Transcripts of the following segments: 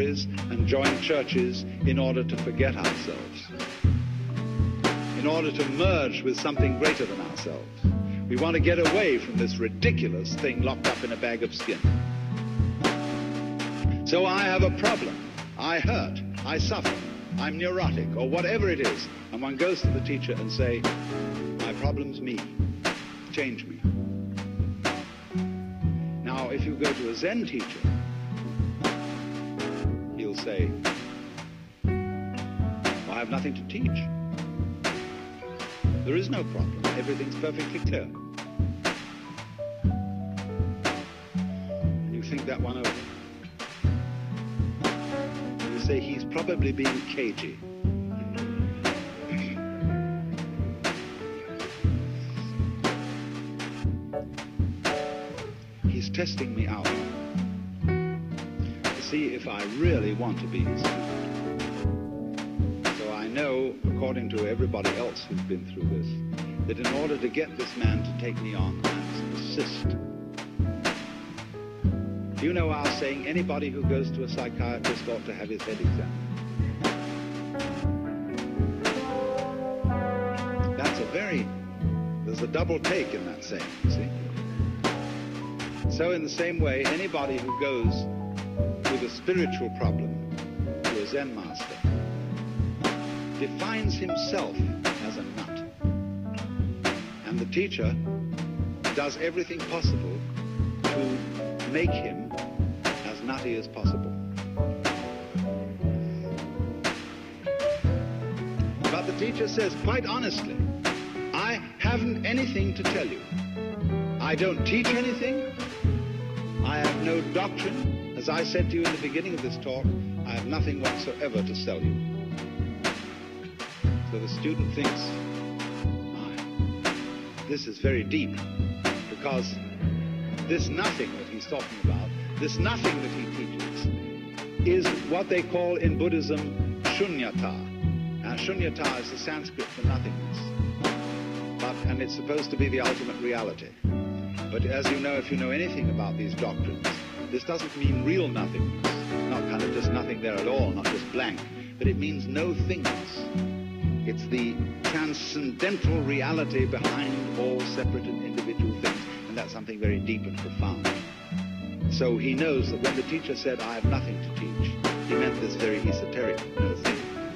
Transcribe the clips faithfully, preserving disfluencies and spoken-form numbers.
holidays and join churches in order to forget ourselves, in order to merge with something greater than ourselves. We want to get away from this ridiculous thing locked up in a bag of skin. So I have a problem. I hurt. I suffer. I'm neurotic, or whatever it is. And one goes to the teacher and say, my problem's me. Change me. Now, if you go to a Zen teacher, he'll say, well, I have nothing to teach. There is no problem. Everything's perfectly clear. And you think that one over. You say he's probably being cagey. He's testing me out to see if I really want to be his student. So I know, according to everybody else who's been through this, that in order to get this man to take me on, I must persist. Do you know our saying, anybody who goes to a psychiatrist ought to have his head examined? That's a very, there's a double take in that saying, you see? So in the same way, anybody who goes with a spiritual problem to a Zen master defines himself as a nut. And the teacher does everything possible to make him as nutty as possible. But the teacher says, quite honestly, I haven't anything to tell you. I don't teach anything. I have no doctrine. As I said to you in the beginning of this talk, I have nothing whatsoever to sell you. So the student thinks, my, this is very deep, because this nothing that he's talking about, this nothing that he teaches, is what they call in Buddhism shunyata. Now, shunyata is the Sanskrit for nothingness, but, and it's supposed to be the ultimate reality. But as you know, if you know anything about these doctrines, this doesn't mean real nothingness, not kind of just nothing there at all, not just blank, but it means no thingness. It's the transcendental reality behind all separate and individual things, and that's something very deep and profound. So he knows that when the teacher said, I have nothing to teach, he meant this very esoteric no thing.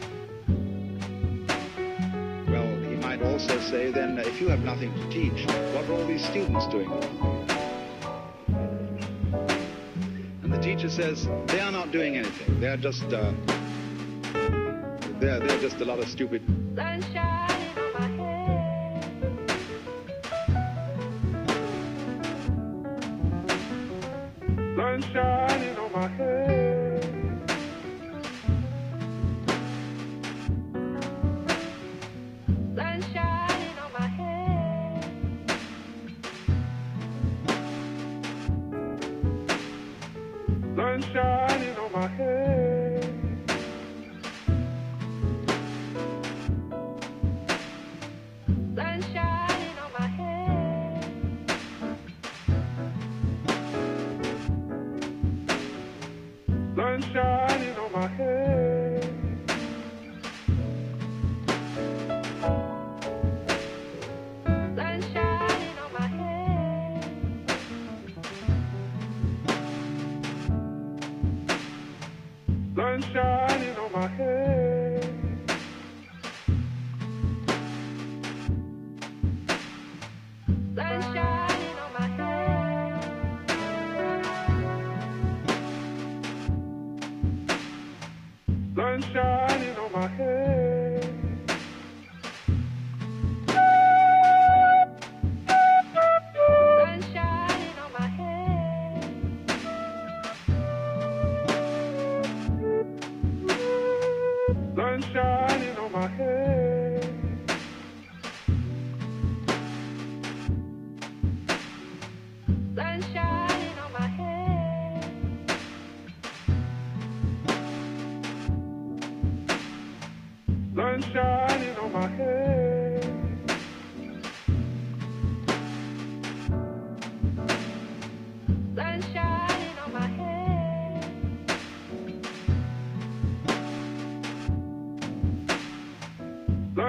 Well, he might also say then, if you have nothing to teach, what are all these students doing around here? And the teacher says, they are not doing anything. They're just, uh, they're, they're just a lot of stupid... Sunshine on my head. Sunshine on my head. Sunshine on my head. Sunshine on my head. Sunshine on my head. Sunshine on my head. Sunshine on my head. Sunshine on my head. Sunshine on my head. Sunshine on my head. Sunshine on my head. Sunshine on my head. Sunshine on my head. Sunshine on my head. Sunshine on my head.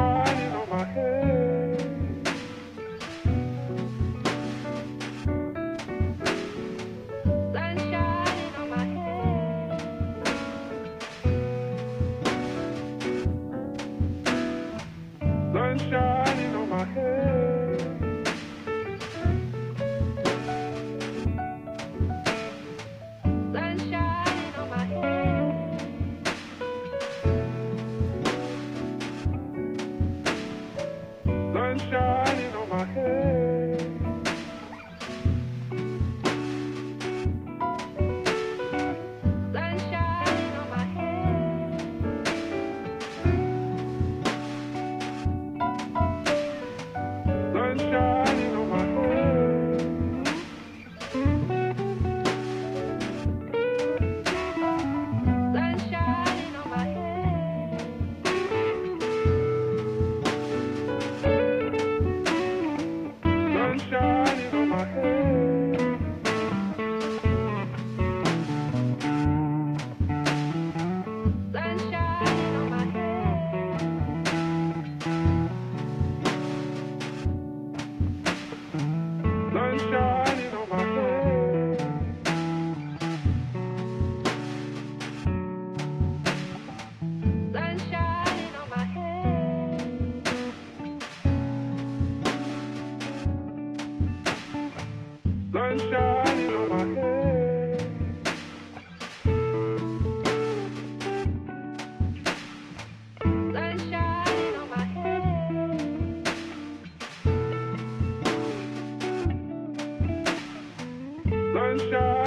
shining on my head. Sun shining on my head. Sun shining on my head. Sun shining on my head. Sun shining on my head. Sun shining on my head. Sun shining on my head. Sun shining on my head. Sun shining on my head. Sun shining on my head. Sun shining on my head. Sun shining on my head. Sun shining on my head. Sun shining on my head. Sun shining